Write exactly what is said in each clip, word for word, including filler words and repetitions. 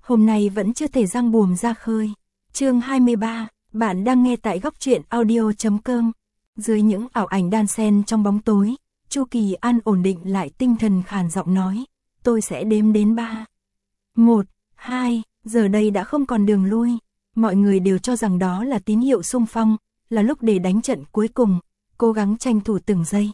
hôm nay vẫn chưa thể răng buồm ra khơi. Chương hai mươi ba, bạn đang nghe tại góc truyện audio chấm com. Dưới những ảo ảnh đan xen trong bóng tối, Chu Kỳ An ổn định lại tinh thần, khàn giọng nói, tôi sẽ đếm đến ba. Một, hai, giờ đây đã không còn đường lui. Mọi người đều cho rằng đó là tín hiệu xung phong, là lúc để đánh trận cuối cùng, cố gắng tranh thủ từng giây.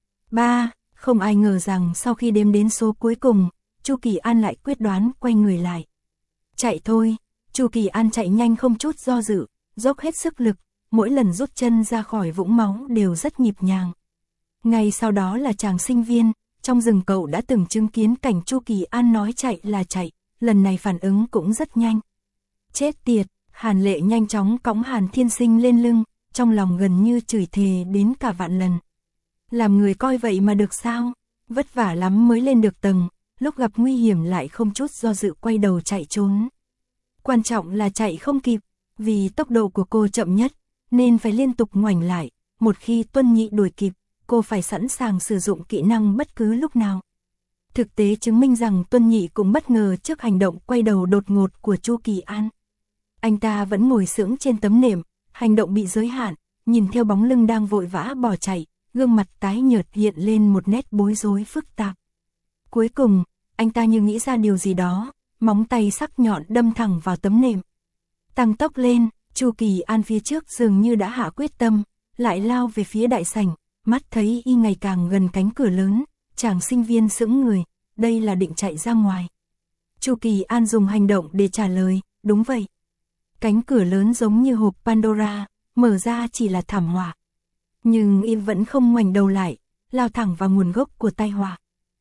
Ba, không ai ngờ rằng sau khi đếm đến số cuối cùng, Chu Kỳ An lại quyết đoán quay người lại. Chạy thôi. Chu Kỳ An chạy nhanh không chút do dự, dốc hết sức lực, mỗi lần rút chân ra khỏi vũng máu đều rất nhịp nhàng. Ngay sau đó là chàng sinh viên, trong rừng cậu đã từng chứng kiến cảnh Chu Kỳ An nói chạy là chạy, lần này phản ứng cũng rất nhanh. Chết tiệt, Hàn Lệ nhanh chóng cõng Hàn Thiên Sinh lên lưng, trong lòng gần như chửi thề đến cả vạn lần. Làm người coi vậy mà được sao? Vất vả lắm mới lên được tầng, lúc gặp nguy hiểm lại không chút do dự quay đầu chạy trốn. Quan trọng là chạy không kịp, vì tốc độ của cô chậm nhất, nên phải liên tục ngoảnh lại, một khi Tuân Nhị đuổi kịp, cô phải sẵn sàng sử dụng kỹ năng bất cứ lúc nào. Thực tế chứng minh rằng Tuân Nhị cũng bất ngờ trước hành động quay đầu đột ngột của Chu Kỳ An. Anh ta vẫn ngồi sững trên tấm nệm, hành động bị giới hạn, nhìn theo bóng lưng đang vội vã bỏ chạy, gương mặt tái nhợt hiện lên một nét bối rối phức tạp. Cuối cùng, anh ta như nghĩ ra điều gì đó, móng tay sắc nhọn đâm thẳng vào tấm nệm. Tăng tốc lên, Chu Kỳ An phía trước dường như đã hạ quyết tâm, lại lao về phía đại sảnh, mắt thấy y ngày càng gần cánh cửa lớn, chàng sinh viên sững người, đây là định chạy ra ngoài. Chu Kỳ An dùng hành động để trả lời, đúng vậy. Cánh cửa lớn giống như hộp Pandora, mở ra chỉ là thảm họa. Nhưng y vẫn không ngoảnh đầu lại, lao thẳng vào nguồn gốc của tai họa.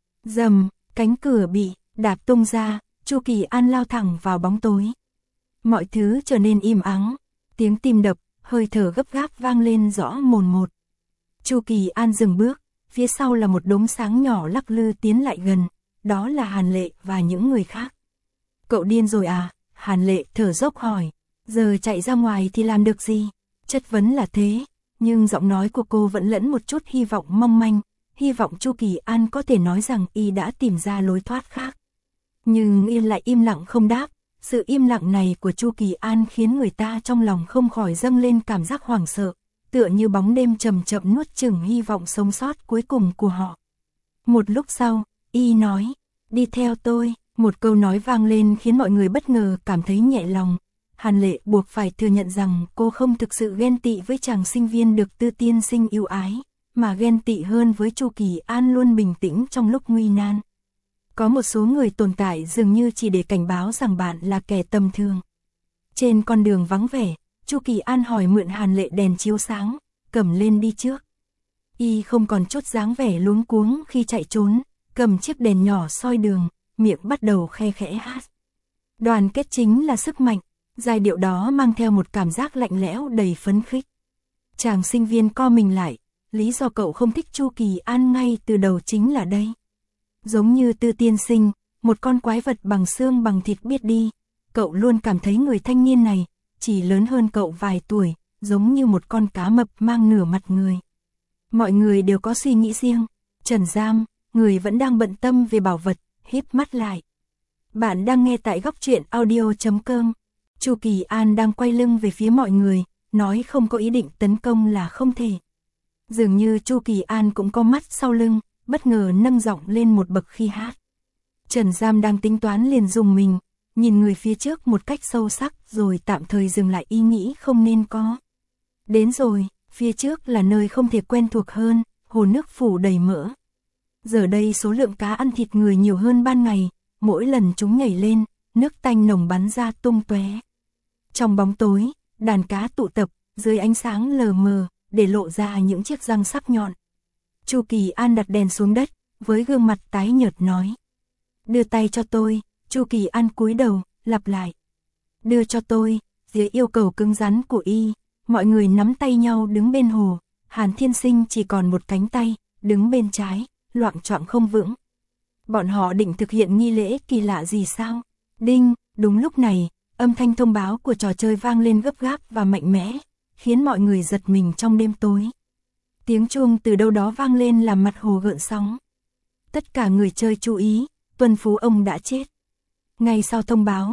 Dầm, cánh cửa bị đạp tung ra, Chu Kỳ An lao thẳng vào bóng tối. Mọi thứ trở nên im ắng, tiếng tim đập, hơi thở gấp gáp vang lên rõ mồn một. Chu Kỳ An dừng bước, phía sau là một đốm sáng nhỏ lắc lư tiến lại gần, đó là Hàn Lệ và những người khác. Cậu điên rồi à? Hàn Lệ thở dốc hỏi, giờ chạy ra ngoài thì làm được gì? Chất vấn là thế, nhưng giọng nói của cô vẫn lẫn một chút hy vọng mong manh, hy vọng Chu Kỳ An có thể nói rằng y đã tìm ra lối thoát khác. Nhưng y lại im lặng không đáp, sự im lặng này của Chu Kỳ An khiến người ta trong lòng không khỏi dâng lên cảm giác hoảng sợ, tựa như bóng đêm chậm chậm nuốt chửng hy vọng sống sót cuối cùng của họ. Một lúc sau, y nói, đi theo tôi, một câu nói vang lên khiến mọi người bất ngờ cảm thấy nhẹ lòng. Hàn Lệ buộc phải thừa nhận rằng cô không thực sự ghen tị với chàng sinh viên được Tư tiên sinh yêu ái, mà ghen tị hơn với Chu Kỳ An luôn bình tĩnh trong lúc nguy nan. Có một số người tồn tại dường như chỉ để cảnh báo rằng bạn là kẻ tầm thường. Trên con đường vắng vẻ, Chu Kỳ An hỏi mượn Hàn Lệ đèn chiếu sáng, cầm lên đi trước. Y không còn chút dáng vẻ luống cuống khi chạy trốn, cầm chiếc đèn nhỏ soi đường, miệng bắt đầu khe khẽ hát. Đoàn kết chính là sức mạnh, giai điệu đó mang theo một cảm giác lạnh lẽo đầy phấn khích. Chàng sinh viên co mình lại, lý do cậu không thích Chu Kỳ An ngay từ đầu chính là đây. Giống như Tư tiên sinh, một con quái vật bằng xương bằng thịt biết đi, cậu luôn cảm thấy người thanh niên này chỉ lớn hơn cậu vài tuổi, giống như một con cá mập mang nửa mặt người. Mọi người đều có suy nghĩ riêng. Trần Giam, người vẫn đang bận tâm về bảo vật, híp mắt lại. Bạn đang nghe tại góc truyện audio chấm com. Chu Kỳ An đang quay lưng về phía mọi người, nói không có ý định tấn công là không thể. Dường như Chu Kỳ An cũng có mắt sau lưng, bất ngờ nâng giọng lên một bậc khi hát. Trần Giam đang tính toán liền dùng mình, nhìn người phía trước một cách sâu sắc rồi tạm thời dừng lại ý nghĩ không nên có. Đến rồi, phía trước là nơi không thể quen thuộc hơn, hồ nước phủ đầy mỡ. Giờ đây số lượng cá ăn thịt người nhiều hơn ban ngày, mỗi lần chúng nhảy lên, nước tanh nồng bắn ra tung tóe. Trong bóng tối, đàn cá tụ tập, dưới ánh sáng lờ mờ, để lộ ra những chiếc răng sắc nhọn. Chu Kỳ An đặt đèn xuống đất, với gương mặt tái nhợt nói. Đưa tay cho tôi. Chu Kỳ An cúi đầu, lặp lại. Đưa cho tôi. Dưới yêu cầu cứng rắn của y, mọi người nắm tay nhau đứng bên hồ. Hàn Thiên Sinh chỉ còn một cánh tay, đứng bên trái, loạng choạng không vững. Bọn họ định thực hiện nghi lễ kỳ lạ gì sao? Đinh, đúng lúc này, âm thanh thông báo của trò chơi vang lên gấp gáp và mạnh mẽ, khiến mọi người giật mình trong đêm tối. Tiếng chuông từ đâu đó vang lên làm mặt hồ gợn sóng. Tất cả người chơi chú ý, Tuân Phú ông đã chết. Ngay sau thông báo,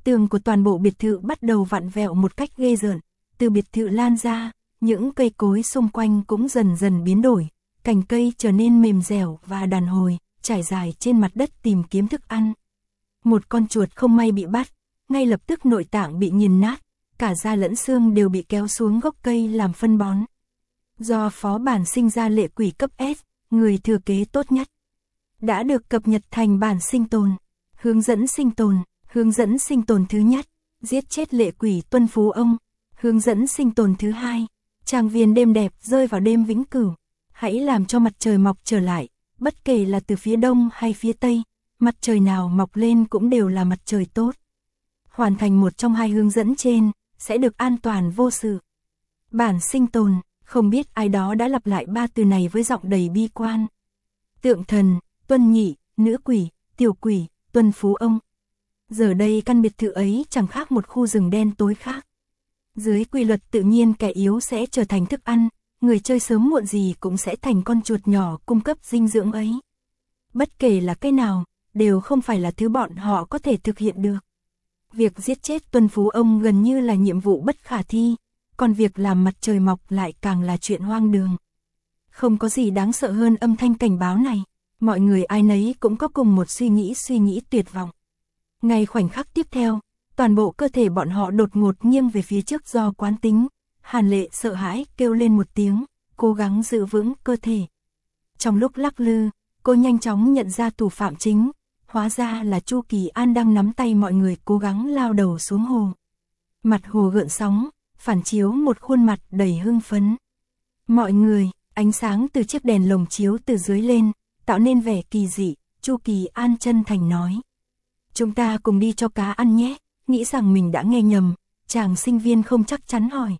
Tường của toàn bộ biệt thự bắt đầu vặn vẹo một cách ghê rợn, từ biệt thự lan ra, những cây cối xung quanh cũng dần dần biến đổi, cành cây trở nên mềm dẻo và đàn hồi, trải dài trên mặt đất tìm kiếm thức ăn. Một con chuột không may bị bắt, ngay lập tức nội tạng bị nghiền nát, cả da lẫn xương đều bị kéo xuống gốc cây làm phân bón. Do phó bản sinh ra lệ quỷ cấp S, người thừa kế tốt nhất, đã được cập nhật thành bản sinh tồn. Hướng dẫn sinh tồn, hướng dẫn sinh tồn thứ nhất, giết chết lệ quỷ tuân phú ông. Hướng dẫn sinh tồn thứ hai, trang viên đêm đẹp rơi vào đêm vĩnh cửu. Hãy làm cho mặt trời mọc trở lại, bất kể là từ phía đông hay phía tây, mặt trời nào mọc lên cũng đều là mặt trời tốt. Hoàn thành một trong hai hướng dẫn trên, sẽ được an toàn vô sự. Bản sinh tồn, không biết ai đó đã lặp lại ba từ này với giọng đầy bi quan. Tượng thần, tuân nhị, nữ quỷ, tiểu quỷ, tuân phú ông. Giờ đây căn biệt thự ấy chẳng khác một khu rừng đen tối khác. Dưới quy luật tự nhiên kẻ yếu sẽ trở thành thức ăn, người chơi sớm muộn gì cũng sẽ thành con chuột nhỏ cung cấp dinh dưỡng ấy. Bất kể là cái nào, đều không phải là thứ bọn họ có thể thực hiện được. Việc giết chết tuân phú ông gần như là nhiệm vụ bất khả thi, còn việc làm mặt trời mọc lại càng là chuyện hoang đường. Không có gì đáng sợ hơn âm thanh cảnh báo này, mọi người ai nấy cũng có cùng một suy nghĩ suy nghĩ tuyệt vọng. Ngay khoảnh khắc tiếp theo, toàn bộ cơ thể bọn họ đột ngột nghiêng về phía trước do quán tính. Hàn Lệ sợ hãi kêu lên một tiếng, cố gắng giữ vững cơ thể. Trong lúc lắc lư, cô nhanh chóng nhận ra thủ phạm chính, hóa ra là Chu Kỳ An đang nắm tay mọi người cố gắng lao đầu xuống hồ. Mặt hồ gợn sóng, phản chiếu một khuôn mặt đầy hưng phấn. Mọi người, ánh sáng từ chiếc đèn lồng chiếu từ dưới lên, tạo nên vẻ kỳ dị, Chu Kỳ An chân thành nói. Chúng ta cùng đi cho cá ăn nhé, nghĩ rằng mình đã nghe nhầm, chàng sinh viên không chắc chắn hỏi.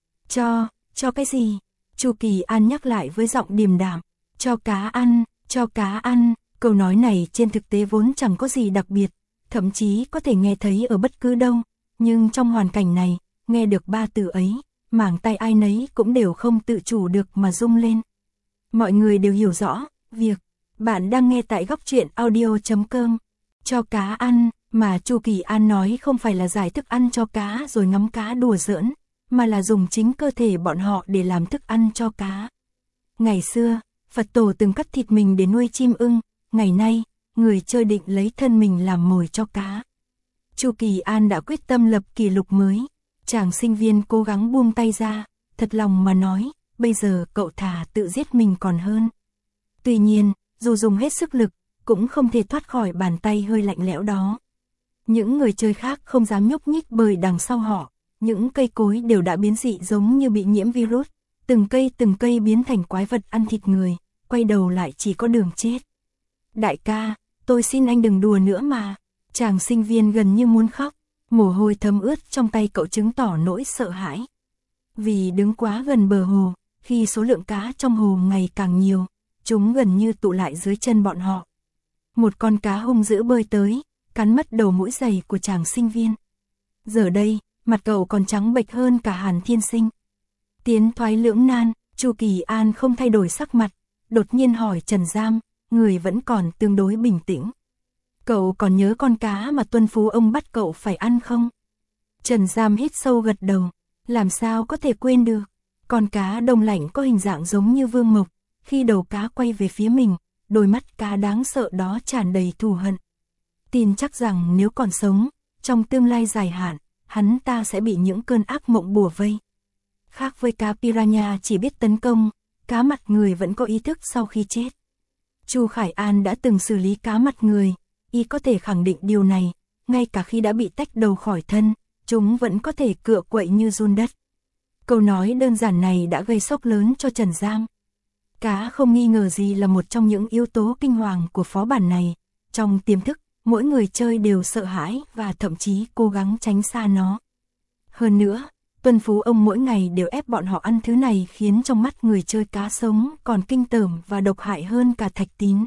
Cho, cho cái gì? Chu Kỳ An nhắc lại với giọng điềm đạm, cho cá ăn, cho cá ăn. Câu nói này trên thực tế vốn chẳng có gì đặc biệt, thậm chí có thể nghe thấy ở bất cứ đâu, nhưng trong hoàn cảnh này, nghe được ba từ ấy, mảng tay ai nấy cũng đều không tự chủ được mà rung lên. Mọi người đều hiểu rõ, việc bạn đang nghe tại góc truyện audio chấm com, cho cá ăn, mà Chu Kỳ An nói không phải là giải thức ăn cho cá rồi ngắm cá đùa giỡn, mà là dùng chính cơ thể bọn họ để làm thức ăn cho cá. Ngày xưa, Phật tổ từng cắt thịt mình để nuôi chim ưng, ngày nay, người chơi định lấy thân mình làm mồi cho cá. Chu Kỳ An đã quyết tâm lập kỷ lục mới. Chàng sinh viên cố gắng buông tay ra, thật lòng mà nói, bây giờ cậu thà tự giết mình còn hơn. Tuy nhiên, dù dùng hết sức lực, cũng không thể thoát khỏi bàn tay hơi lạnh lẽo đó. Những người chơi khác không dám nhúc nhích bởi đằng sau họ, những cây cối đều đã biến dị giống như bị nhiễm virus, từng cây từng cây biến thành quái vật ăn thịt người, quay đầu lại chỉ có đường chết. Đại ca, tôi xin anh đừng đùa nữa mà. Chàng sinh viên gần như muốn khóc, mồ hôi thấm ướt trong tay cậu chứng tỏ nỗi sợ hãi. Vì đứng quá gần bờ hồ, khi số lượng cá trong hồ ngày càng nhiều, chúng gần như tụ lại dưới chân bọn họ. Một con cá hung dữ bơi tới, cắn mất đầu mũi giày của chàng sinh viên. Giờ đây, mặt cậu còn trắng bệch hơn cả Hàn Thiên Sinh. Tiến thoái lưỡng nan, Chu Kỳ An không thay đổi sắc mặt, đột nhiên hỏi Trần Giam, người vẫn còn tương đối bình tĩnh. Cậu còn nhớ con cá mà tuân phú ông bắt cậu phải ăn không? Trần Giam hít sâu gật đầu, làm sao có thể quên được. Con cá đông lạnh có hình dạng giống như vương mộc, khi đầu cá quay về phía mình, đôi mắt cá đáng sợ đó tràn đầy thù hận. Tin chắc rằng nếu còn sống, trong tương lai dài hạn, hắn ta sẽ bị những cơn ác mộng bủa vây. Khác với cá piranha chỉ biết tấn công, cá mặt người vẫn có ý thức sau khi chết. Chu Khải An đã từng xử lý cá mặt người, y có thể khẳng định điều này, ngay cả khi đã bị tách đầu khỏi thân, chúng vẫn có thể cựa quậy như giun đất. Câu nói đơn giản này đã gây sốc lớn cho Trần Giang. Cá không nghi ngờ gì là một trong những yếu tố kinh hoàng của phó bản này. Trong tiềm thức, mỗi người chơi đều sợ hãi và thậm chí cố gắng tránh xa nó. Hơn nữa, tuân phú ông mỗi ngày đều ép bọn họ ăn thứ này khiến trong mắt người chơi cá sống còn kinh tởm và độc hại hơn cả thạch tín.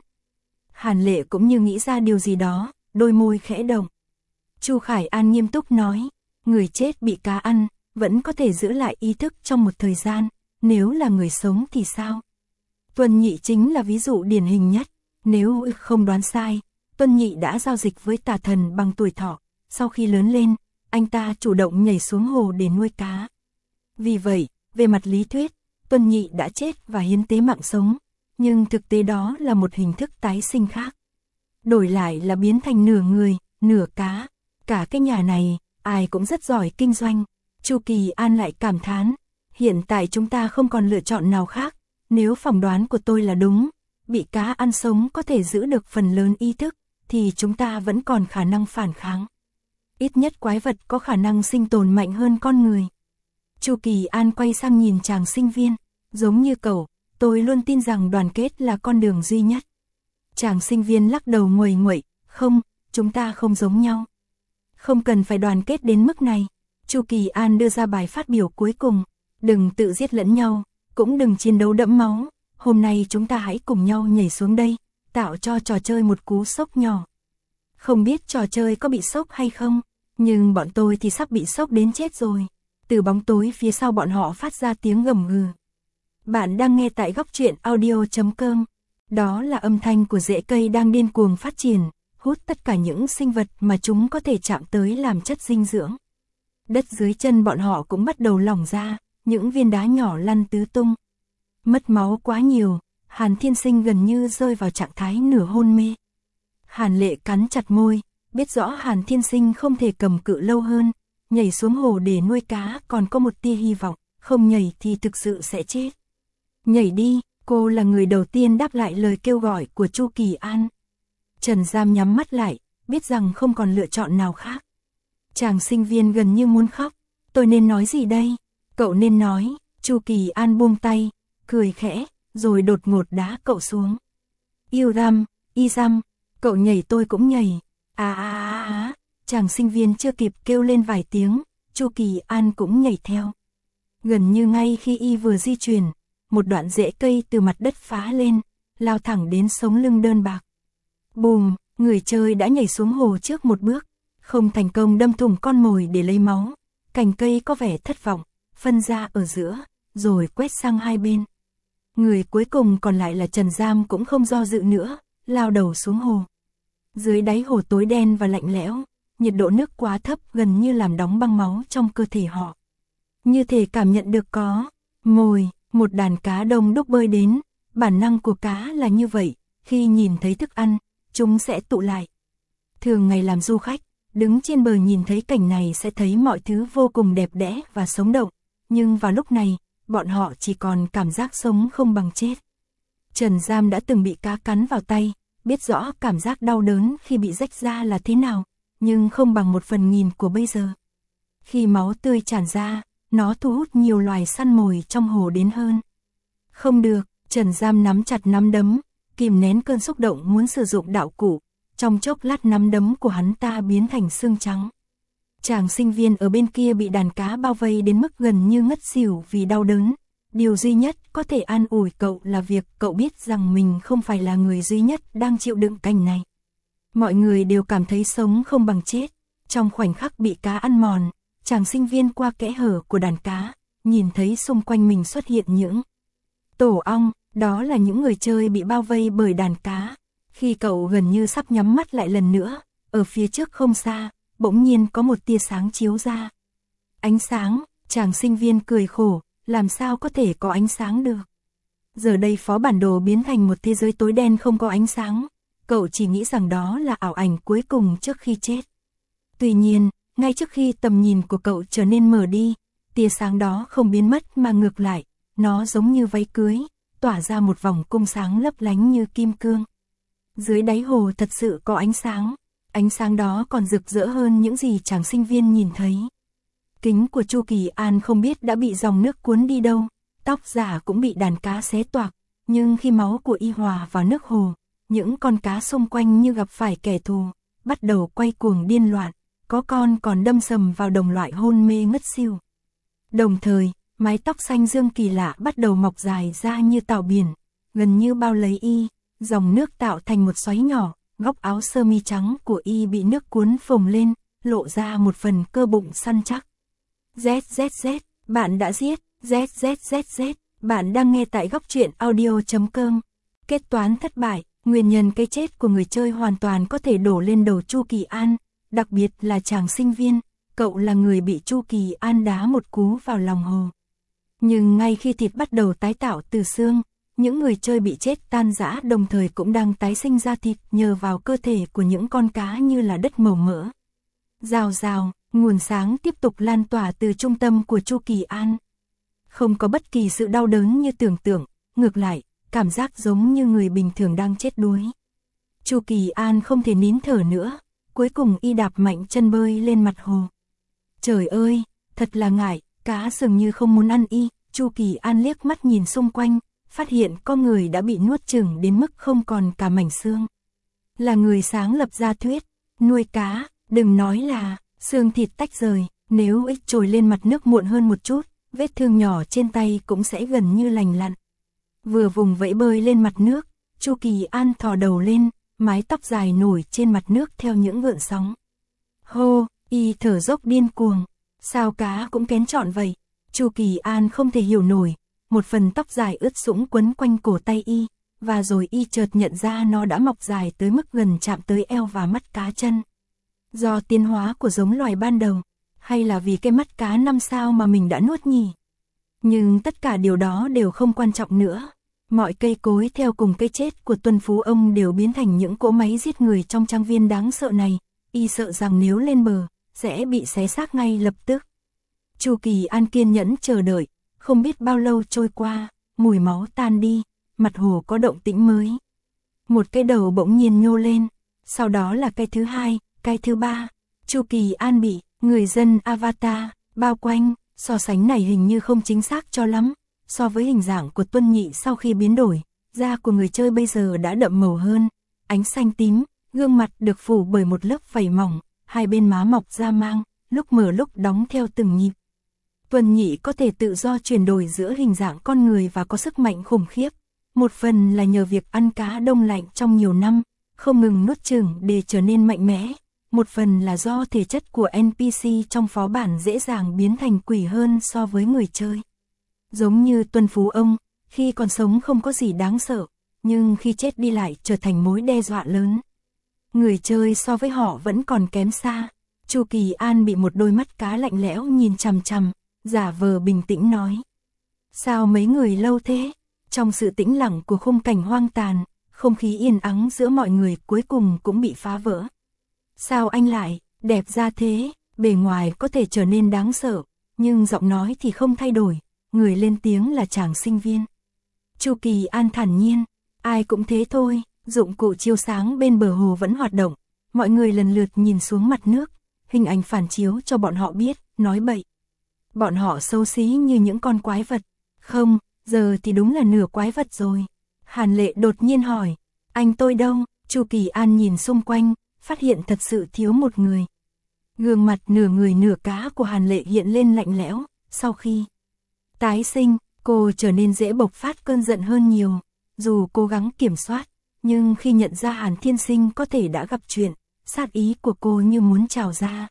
Hàn Lệ cũng như nghĩ ra điều gì đó, đôi môi khẽ động. Chu Khải An nghiêm túc nói, người chết bị cá ăn, vẫn có thể giữ lại ý thức trong một thời gian, nếu là người sống thì sao? Tuân Nhị chính là ví dụ điển hình nhất, nếu không đoán sai, Tuân Nhị đã giao dịch với tà thần bằng tuổi thọ, sau khi lớn lên, anh ta chủ động nhảy xuống hồ để nuôi cá. Vì vậy, về mặt lý thuyết, Tuân Nhị đã chết và hiến tế mạng sống, nhưng thực tế đó là một hình thức tái sinh khác. Đổi lại là biến thành nửa người, nửa cá. Cả cái nhà này, ai cũng rất giỏi kinh doanh. Chu Kỳ An lại cảm thán, hiện tại chúng ta không còn lựa chọn nào khác. Nếu phỏng đoán của tôi là đúng, bị cá ăn sống có thể giữ được phần lớn ý thức, thì chúng ta vẫn còn khả năng phản kháng. Ít nhất quái vật có khả năng sinh tồn mạnh hơn con người. Chu Kỳ An quay sang nhìn chàng sinh viên, giống như cậu, tôi luôn tin rằng đoàn kết là con đường duy nhất. Chàng sinh viên lắc đầu nguầy nguậy, không, chúng ta không giống nhau. Không cần phải đoàn kết đến mức này. Chu Kỳ An đưa ra bài phát biểu cuối cùng, đừng tự giết lẫn nhau, cũng đừng chiến đấu đẫm máu. Hôm nay chúng ta hãy cùng nhau nhảy xuống đây, tạo cho trò chơi một cú sốc nhỏ. Không biết trò chơi có bị sốc hay không, nhưng bọn tôi thì sắp bị sốc đến chết rồi. Từ bóng tối phía sau bọn họ phát ra tiếng gầm gừ. Bạn đang nghe tại góc truyện audio chấm com. Đó là âm thanh của rễ cây đang điên cuồng phát triển, hút tất cả những sinh vật mà chúng có thể chạm tới làm chất dinh dưỡng. Đất dưới chân bọn họ cũng bắt đầu lỏng ra, những viên đá nhỏ lăn tứ tung. Mất máu quá nhiều, Hàn Thiên Sinh gần như rơi vào trạng thái nửa hôn mê. Hàn Lệ cắn chặt môi, biết rõ Hàn Thiên Sinh không thể cầm cự lâu hơn, nhảy xuống hồ để nuôi cá còn có một tia hy vọng, không nhảy thì thực sự sẽ chết. Nhảy đi, cô là người đầu tiên đáp lại lời kêu gọi của Chu Kỳ An. Trần Giam nhắm mắt lại, biết rằng không còn lựa chọn nào khác. Chàng sinh viên gần như muốn khóc, tôi nên nói gì đây? Cậu nên nói, Chu Kỳ An buông tay, cười khẽ, rồi đột ngột đá cậu xuống. Yêu Ram, Y Ram, cậu nhảy tôi cũng nhảy. À à à à, chàng sinh viên chưa kịp kêu lên vài tiếng, Chu Kỳ An cũng nhảy theo. Gần như ngay khi y vừa di chuyển, một đoạn rễ cây từ mặt đất phá lên, lao thẳng đến sống lưng đơn bạc. Bùm, người chơi đã nhảy xuống hồ trước một bước, không thành công đâm thủng con mồi để lấy máu. Cành cây có vẻ thất vọng, phân ra ở giữa, rồi quét sang hai bên. Người cuối cùng còn lại là Trần Giam cũng không do dự nữa, lao đầu xuống hồ. Dưới đáy hồ tối đen và lạnh lẽo, nhiệt độ nước quá thấp gần như làm đóng băng máu trong cơ thể họ. Như thể cảm nhận được có mồi, một đàn cá đông đúc bơi đến, bản năng của cá là như vậy, khi nhìn thấy thức ăn, chúng sẽ tụ lại. Thường ngày làm du khách, đứng trên bờ nhìn thấy cảnh này sẽ thấy mọi thứ vô cùng đẹp đẽ và sống động, nhưng vào lúc này, bọn họ chỉ còn cảm giác sống không bằng chết. Trần Giam đã từng bị cá cắn vào tay, biết rõ cảm giác đau đớn khi bị rách da là thế nào, nhưng không bằng một phần nghìn của bây giờ. Khi máu tươi tràn ra, nó thu hút nhiều loài săn mồi trong hồ đến hơn. Không được, Trần Giam nắm chặt nắm đấm, kìm nén cơn xúc động muốn sử dụng đạo cụ, trong chốc lát nắm đấm của hắn ta biến thành xương trắng. Chàng sinh viên ở bên kia bị đàn cá bao vây đến mức gần như ngất xỉu vì đau đớn. Điều duy nhất có thể an ủi cậu là việc cậu biết rằng mình không phải là người duy nhất đang chịu đựng cảnh này. Mọi người đều cảm thấy sống không bằng chết. Trong khoảnh khắc bị cá ăn mòn, chàng sinh viên qua kẽ hở của đàn cá, nhìn thấy xung quanh mình xuất hiện những tổ ong, đó là những người chơi bị bao vây bởi đàn cá. Khi cậu gần như sắp nhắm mắt lại lần nữa, ở phía trước không xa, bỗng nhiên có một tia sáng chiếu ra. Ánh sáng, chàng sinh viên cười khổ, làm sao có thể có ánh sáng được. Giờ đây phó bản đồ biến thành một thế giới tối đen không có ánh sáng, cậu chỉ nghĩ rằng đó là ảo ảnh cuối cùng trước khi chết. Tuy nhiên, ngay trước khi tầm nhìn của cậu trở nên mờ đi, tia sáng đó không biến mất mà ngược lại, nó giống như váy cưới, tỏa ra một vòng cung sáng lấp lánh như kim cương. Dưới đáy hồ thật sự có ánh sáng, ánh sáng đó còn rực rỡ hơn những gì chàng sinh viên nhìn thấy. Kính của Chu Kỳ An không biết đã bị dòng nước cuốn đi đâu, tóc giả cũng bị đàn cá xé toạc, nhưng khi máu của y hòa vào nước hồ, những con cá xung quanh như gặp phải kẻ thù, bắt đầu quay cuồng điên loạn, có con còn đâm sầm vào đồng loại hôn mê ngất xỉu. Đồng thời, mái tóc xanh dương kỳ lạ bắt đầu mọc dài ra như tảo biển, gần như bao lấy y, dòng nước tạo thành một xoáy nhỏ, góc áo sơ mi trắng của y bị nước cuốn phồng lên, lộ ra một phần cơ bụng săn chắc. Z Z Z, bạn đã giết, Z Z Z Z, bạn đang nghe tại góc truyện audio chấm com. Kết toán thất bại, nguyên nhân cái chết của người chơi hoàn toàn có thể đổ lên đầu Chu Kỳ An, đặc biệt là chàng sinh viên, cậu là người bị Chu Kỳ An đá một cú vào lòng hồ. Nhưng ngay khi thịt bắt đầu tái tạo từ xương, những người chơi bị chết tan rã đồng thời cũng đang tái sinh ra thịt nhờ vào cơ thể của những con cá như là đất màu mỡ. Rào rào, nguồn sáng tiếp tục lan tỏa từ trung tâm của Chu Kỳ An. Không có bất kỳ sự đau đớn như tưởng tượng, ngược lại, cảm giác giống như người bình thường đang chết đuối. Chu Kỳ An không thể nín thở nữa, cuối cùng y đạp mạnh chân bơi lên mặt hồ. Trời ơi, thật là ngại, cá dường như không muốn ăn y. Chu Kỳ An liếc mắt nhìn xung quanh, phát hiện con người đã bị nuốt chửng đến mức không còn cả mảnh xương. Là người sáng lập ra thuyết, nuôi cá, đừng nói là xương thịt tách rời, nếu ích trồi lên mặt nước muộn hơn một chút, vết thương nhỏ trên tay cũng sẽ gần như lành lặn. Vừa vùng vẫy bơi lên mặt nước, Chu Kỳ An thò đầu lên, mái tóc dài nổi trên mặt nước theo những gợn sóng. Hô, y thở dốc điên cuồng, sao cá cũng kén chọn vậy? Chu Kỳ An không thể hiểu nổi, một phần tóc dài ướt sũng quấn quanh cổ tay y, và rồi y chợt nhận ra nó đã mọc dài tới mức gần chạm tới eo và mắt cá chân. Do tiến hóa của giống loài ban đầu, hay là vì cái mắt cá năm sao mà mình đã nuốt nhỉ? Nhưng tất cả điều đó đều không quan trọng nữa. Mọi cây cối theo cùng cái chết của Tuân Phú ông đều biến thành những cỗ máy giết người trong trang viên đáng sợ này, y sợ rằng nếu lên bờ, sẽ bị xé xác ngay lập tức. Chu Kỳ An kiên nhẫn chờ đợi, không biết bao lâu trôi qua, mùi máu tan đi, mặt hồ có động tĩnh mới. Một cái đầu bỗng nhiên nhô lên, sau đó là cái thứ hai, cái thứ ba. Chu Kỳ An bị người dân Avatar bao quanh, so sánh này hình như không chính xác cho lắm. So với hình dạng của Tuân Nhị sau khi biến đổi, da của người chơi bây giờ đã đậm màu hơn, ánh xanh tím, gương mặt được phủ bởi một lớp vảy mỏng, hai bên má mọc da mang, lúc mở lúc đóng theo từng nhịp. Tuân Nhị có thể tự do chuyển đổi giữa hình dạng con người và có sức mạnh khủng khiếp. Một phần là nhờ việc ăn cá đông lạnh trong nhiều năm, không ngừng nuốt chửng để trở nên mạnh mẽ. Một phần là do thể chất của en pê xê trong phó bản dễ dàng biến thành quỷ hơn so với người chơi. Giống như Tuân Phú ông, khi còn sống không có gì đáng sợ, nhưng khi chết đi lại trở thành mối đe dọa lớn. Người chơi so với họ vẫn còn kém xa. Chu Kỳ An bị một đôi mắt cá lạnh lẽo nhìn chằm chằm, giả vờ bình tĩnh nói. Sao mấy người lâu thế? Trong sự tĩnh lặng của khung cảnh hoang tàn, không khí yên ắng giữa mọi người cuối cùng cũng bị phá vỡ. Sao anh lại, đẹp ra thế, bề ngoài có thể trở nên đáng sợ, nhưng giọng nói thì không thay đổi, người lên tiếng là chàng sinh viên. Chu Kỳ An thản nhiên, ai cũng thế thôi, dụng cụ chiếu sáng bên bờ hồ vẫn hoạt động, mọi người lần lượt nhìn xuống mặt nước, hình ảnh phản chiếu cho bọn họ biết, nói bậy. Bọn họ xấu xí như những con quái vật. Không, giờ thì đúng là nửa quái vật rồi. Hàn Lệ đột nhiên hỏi, anh tôi đâu? Chu Kỳ An nhìn xung quanh, phát hiện thật sự thiếu một người. Gương mặt nửa người nửa cá của Hàn Lệ hiện lên lạnh lẽo, sau khi tái sinh, cô trở nên dễ bộc phát cơn giận hơn nhiều. Dù cố gắng kiểm soát, nhưng khi nhận ra Hàn Thiên Sinh có thể đã gặp chuyện, sát ý của cô như muốn trào ra.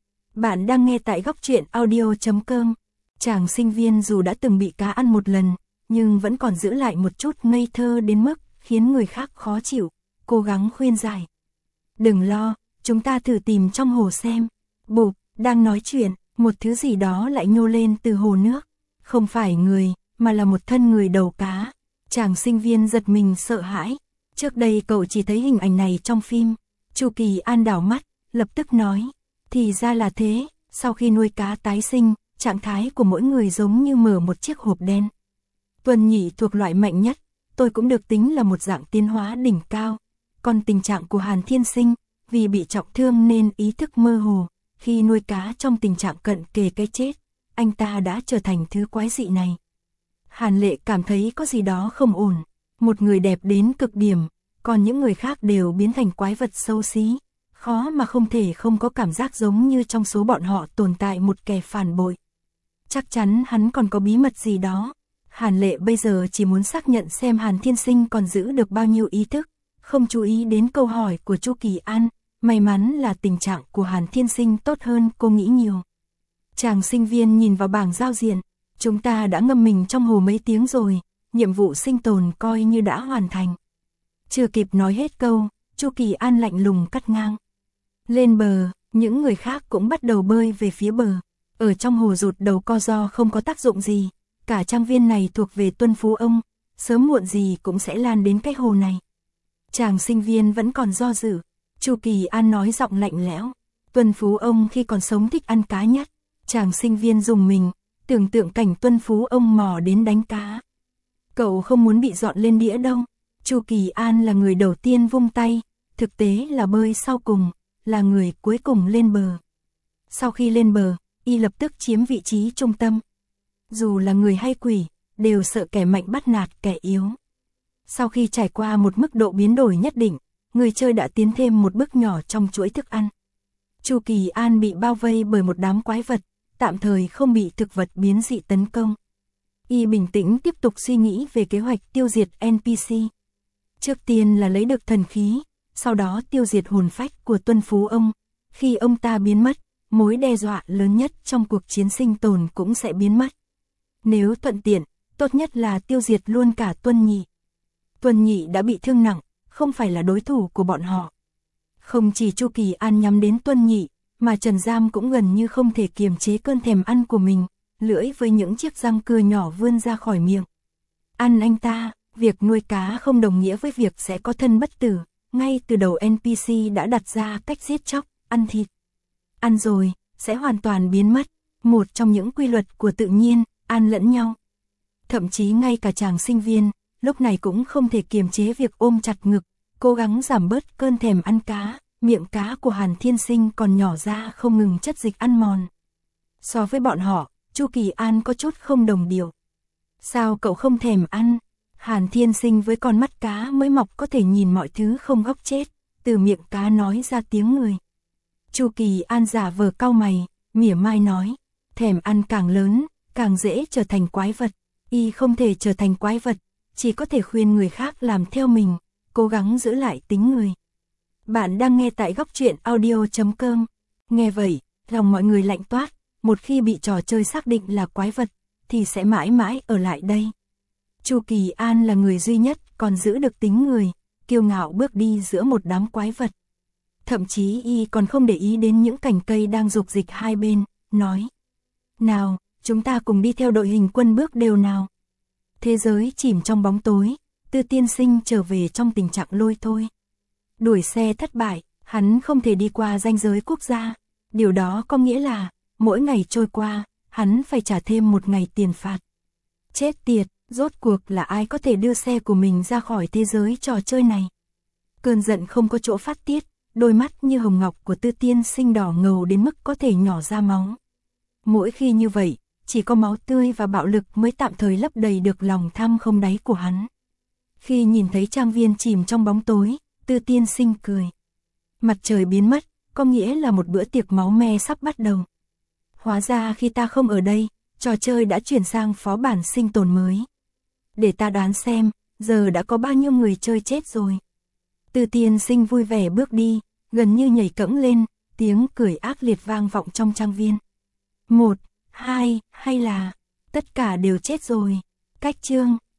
Bạn đang nghe tại góc truyện audio chấm com. Chàng sinh viên dù đã từng bị cá ăn một lần, nhưng vẫn còn giữ lại một chút ngây thơ đến mức khiến người khác khó chịu, cố gắng khuyên giải. Đừng lo, chúng ta thử tìm trong hồ xem. Bụp, đang nói chuyện, một thứ gì đó lại nhô lên từ hồ nước. Không phải người, mà là một thân người đầu cá. Chàng sinh viên giật mình sợ hãi. Trước đây cậu chỉ thấy hình ảnh này trong phim. Chu Kỳ An đảo mắt, lập tức nói. Thì ra là thế, sau khi nuôi cá tái sinh, trạng thái của mỗi người giống như mở một chiếc hộp đen. Tuân Nhị thuộc loại mạnh nhất, tôi cũng được tính là một dạng tiến hóa đỉnh cao. Còn tình trạng của Hàn Thiên Sinh, vì bị trọng thương nên ý thức mơ hồ, khi nuôi cá trong tình trạng cận kề cái chết, anh ta đã trở thành thứ quái dị này. Hàn Lệ cảm thấy có gì đó không ổn, một người đẹp đến cực điểm, còn những người khác đều biến thành quái vật xấu xí. Khó mà không thể không có cảm giác giống như trong số bọn họ tồn tại một kẻ phản bội. Chắc chắn hắn còn có bí mật gì đó. Hàn Lệ bây giờ chỉ muốn xác nhận xem Hàn Thiên Sinh còn giữ được bao nhiêu ý thức, không chú ý đến câu hỏi của Chu Kỳ An. May mắn là tình trạng của Hàn Thiên Sinh tốt hơn cô nghĩ nhiều. Chàng sinh viên nhìn vào bảng giao diện, chúng ta đã ngâm mình trong hồ mấy tiếng rồi, nhiệm vụ sinh tồn coi như đã hoàn thành. Chưa kịp nói hết câu, Chu Kỳ An lạnh lùng cắt ngang. Lên bờ, Những người khác cũng bắt đầu bơi về phía bờ. Ở trong hồ rụt đầu co ro không có tác dụng gì. Cả trang viên này thuộc về Tuân Phú ông, sớm muộn gì cũng sẽ lan đến cái hồ này. Chàng sinh viên vẫn còn do dự. Chu Kỳ An nói giọng lạnh lẽo. Tuân Phú ông khi còn sống thích ăn cá nhất. Chàng sinh viên dùng mình, tưởng tượng cảnh Tuân Phú ông mò đến đánh cá. Cậu không muốn bị dọn lên đĩa đâu. Chu Kỳ An là người đầu tiên vung tay, thực tế là bơi sau cùng, là người cuối cùng lên bờ. Sau khi lên bờ, y lập tức chiếm vị trí trung tâm. Dù là người hay quỷ, đều sợ kẻ mạnh bắt nạt kẻ yếu. Sau khi trải qua một mức độ biến đổi nhất định, người chơi đã tiến thêm một bước nhỏ trong chuỗi thức ăn. Chu Kỳ An bị bao vây bởi một đám quái vật, tạm thời không bị thực vật biến dị tấn công. Y bình tĩnh tiếp tục suy nghĩ về kế hoạch tiêu diệt en pê xê. Trước tiên là lấy được thần khí, sau đó tiêu diệt hồn phách của Tuân Phú ông. Khi ông ta biến mất, mối đe dọa lớn nhất trong cuộc chiến sinh tồn cũng sẽ biến mất. Nếu thuận tiện, tốt nhất là tiêu diệt luôn cả Tuân Nhị. Tuân Nhị đã bị thương nặng, không phải là đối thủ của bọn họ. Không chỉ Chu Kỳ An nhắm đến Tuân Nhị, mà Trần Giam cũng gần như không thể kiềm chế cơn thèm ăn của mình, lưỡi với những chiếc răng cưa nhỏ vươn ra khỏi miệng. Ăn anh ta, việc nuôi cá không đồng nghĩa với việc sẽ có thân bất tử, ngay từ đầu en pê xê đã đặt ra cách giết chóc, ăn thịt. Ăn rồi, sẽ hoàn toàn biến mất, một trong những quy luật của tự nhiên, ăn lẫn nhau. Thậm chí ngay cả chàng sinh viên, lúc này cũng không thể kiềm chế việc ôm chặt ngực, cố gắng giảm bớt cơn thèm ăn cá, miệng cá của Hàn Thiên Sinh còn nhỏ ra không ngừng chất dịch ăn mòn. So với bọn họ, Chu Kỳ An có chút không đồng điệu. Sao cậu không thèm ăn? Hàn Thiên Sinh với con mắt cá mới mọc có thể nhìn mọi thứ không góc chết, từ miệng cá nói ra tiếng người. Chu Kỳ An giả vờ cau mày, mỉa mai nói, thèm ăn càng lớn, càng dễ trở thành quái vật. Y không thể trở thành quái vật, chỉ có thể khuyên người khác làm theo mình, cố gắng giữ lại tính người. Bạn đang nghe tại góc truyện audio chấm com. Nghe vậy, lòng mọi người lạnh toát, một khi bị trò chơi xác định là quái vật, thì sẽ mãi mãi ở lại đây. Chu Kỳ An là người duy nhất còn giữ được tính người, kiêu ngạo bước đi giữa một đám quái vật. Thậm chí y còn không để ý đến những cành cây đang rục dịch hai bên, nói: nào, chúng ta cùng đi theo đội hình quân bước đều nào. Thế giới chìm trong bóng tối, Tư tiên sinh trở về trong tình trạng lôi thôi. Đuổi xe thất bại, hắn không thể đi qua ranh giới quốc gia. Điều đó có nghĩa là, mỗi ngày trôi qua, hắn phải trả thêm một ngày tiền phạt. Chết tiệt, rốt cuộc là ai có thể đưa xe của mình ra khỏi thế giới trò chơi này. Cơn giận không có chỗ phát tiết, đôi mắt như hồng ngọc của Tư tiên sinh đỏ ngầu đến mức có thể nhỏ ra máu. Mỗi khi như vậy, chỉ có máu tươi và bạo lực mới tạm thời lấp đầy được lòng tham không đáy của hắn. Khi nhìn thấy trang viên chìm trong bóng tối, Tư tiên sinh cười. Mặt trời biến mất, có nghĩa là một bữa tiệc máu me sắp bắt đầu. Hóa ra khi ta không ở đây, trò chơi đã chuyển sang phó bản sinh tồn mới. Để ta đoán xem, giờ đã có bao nhiêu người chơi chết rồi. Tư tiên sinh vui vẻ bước đi, gần như nhảy cẫng lên, tiếng cười ác liệt vang vọng trong trang viên. Một, hai, hay là, tất cả đều chết rồi. Cách chương